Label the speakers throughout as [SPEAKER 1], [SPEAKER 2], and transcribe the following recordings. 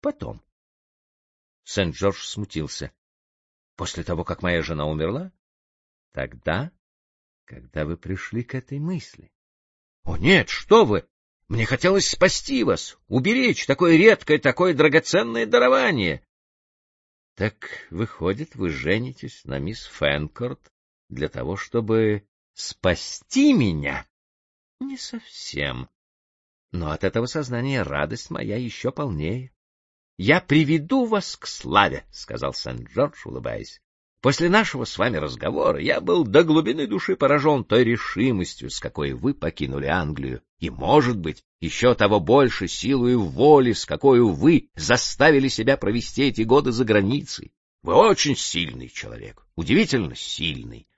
[SPEAKER 1] потом. Сент-Джордж смутился. — После того, как моя жена умерла? — Тогда, когда вы пришли к этой мысли. — О, нет, что вы! Мне хотелось спасти вас, уберечь такое редкое, такое драгоценное дарование. — Так, выходит, вы женитесь на мисс Фэнкорт для того, чтобы спасти меня? — Не совсем. Но от этого сознания радость моя еще полнее. — Я приведу вас к славе, — сказал Сент-Джордж, улыбаясь. После нашего с вами разговора я был до глубины души поражен той решимостью, с какой вы покинули Англию, и, может быть, еще того больше силою воли, с какой вы заставили себя провести эти годы за границей. Вы очень сильный человек, удивительно сильный.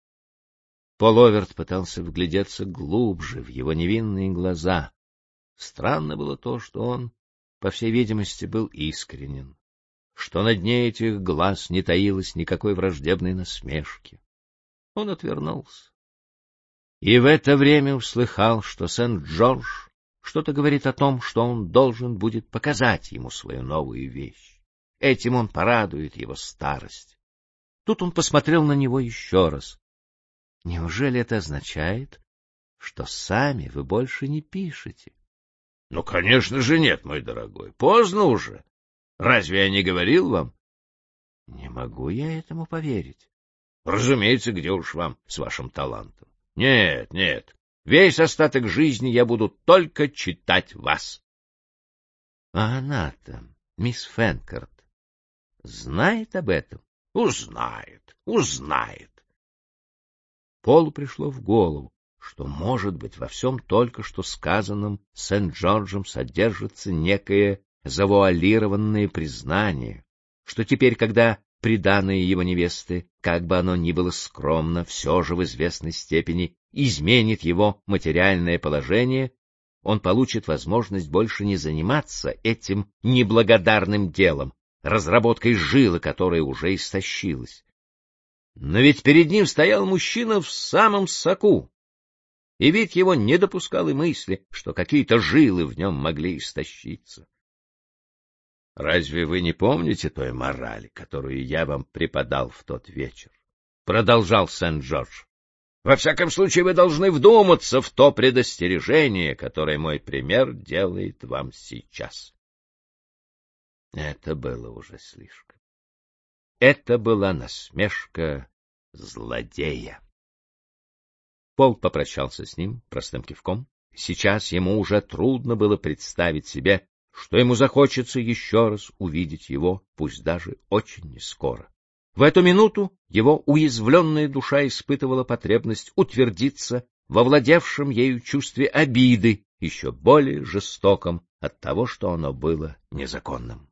[SPEAKER 1] Пол Оверт пытался вглядеться глубже в его невинные глаза. Странно было то, что он, по всей видимости, был искренен, что на дне этих глаз не таилось никакой враждебной насмешки. Он отвернулся. И в это время услыхал, что Сент-Джордж что-то говорит о том, что он должен будет показать ему свою новую вещь. Этим он порадует его старость. Тут он посмотрел на него еще раз. Неужели это означает, что сами вы больше не пишете? — Ну, конечно же нет, мой дорогой. Поздно уже. Разве я не говорил вам? — Не могу я этому поверить. — Разумеется, где уж вам с вашим талантом. Нет, нет, весь остаток жизни я буду только читать вас. — А она-то, мисс Фэнкорт, знает об этом? — Узнает, узнает. Полу пришло в голову, что, может быть, во всем только что сказанном Сент-Джорджем содержится некое завуалированное признание, что теперь, когда приданое его невесты, как бы оно ни было скромно, все же в известной степени изменит его материальное положение, он получит возможность больше не заниматься этим неблагодарным делом, разработкой жилы, которая уже истощилась. Но ведь перед ним стоял мужчина в самом соку, и вид его не допускал и мысли, что какие-то жилы в нем могли истощиться. — Разве вы не помните той морали, которую я вам преподал в тот вечер? — продолжал Сент-Джордж. — Во всяком случае, вы должны вдуматься в то предостережение, которое мой пример делает вам сейчас. Это было уже слишком. Это была насмешка злодея. Пол попрощался с ним простым кивком. Сейчас ему уже трудно было представить себе, что ему захочется еще раз увидеть его, пусть даже очень нескоро. В эту минуту его уязвленная душа испытывала потребность утвердиться во владевшем ею чувстве обиды, еще более жестоком от того, что оно было незаконным.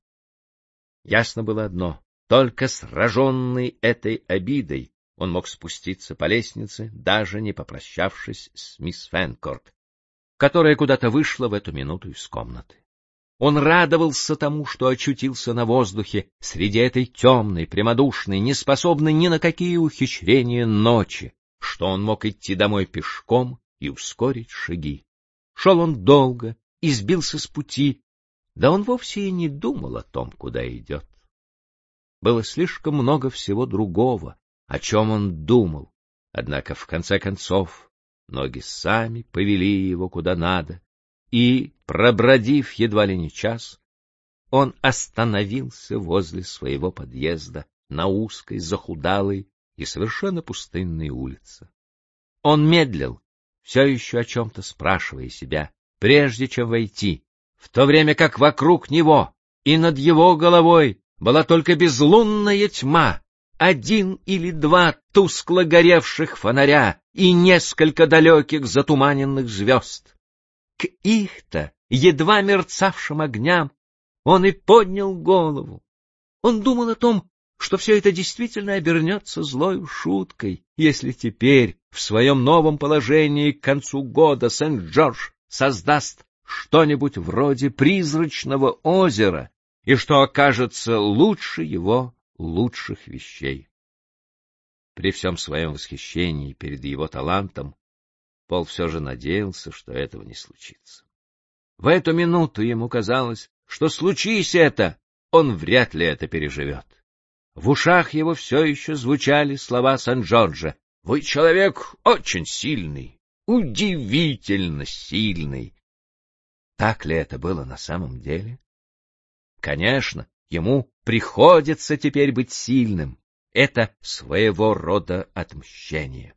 [SPEAKER 1] Ясно было одно: только сраженный этой обидой он мог спуститься по лестнице, даже не попрощавшись с мисс Фэнкорт, которая куда-то вышла в эту минуту из комнаты. Он радовался тому, что очутился на воздухе среди этой темной, прямодушной, неспособной ни на какие ухищрения ночи, что он мог идти домой пешком и ускорить шаги. Шел он долго и сбился с пути, да он вовсе и не думал о том, куда идет. Было слишком много всего другого, о чем он думал, однако в конце концов ноги сами повели его куда надо, и, пробродив едва ли не час, он остановился возле своего подъезда на узкой, захудалой и совершенно пустынной улице. Он медлил, все еще о чем-то спрашивая себя, прежде чем войти, в то время как вокруг него и над его головой была только безлунная тьма, один или два тускло горевших фонаря и несколько далеких затуманенных звезд. К их-то едва мерцавшим огням он и поднял голову. Он думал о том, что все это действительно обернется злою шуткой, если теперь в своем новом положении к концу года Сент-Джордж создаст что-нибудь вроде призрачного озера, и что окажется лучше его лучших вещей. При всем своем восхищении перед его талантом Пол все же надеялся, что этого не случится. В эту минуту ему казалось, что, случись это, он вряд ли это переживет. В ушах его все еще звучали слова Сан-Джорджо: «Вы человек очень сильный, удивительно сильный». Так ли это было на самом деле? Конечно, ему приходится теперь быть сильным. Это своего рода отмщение.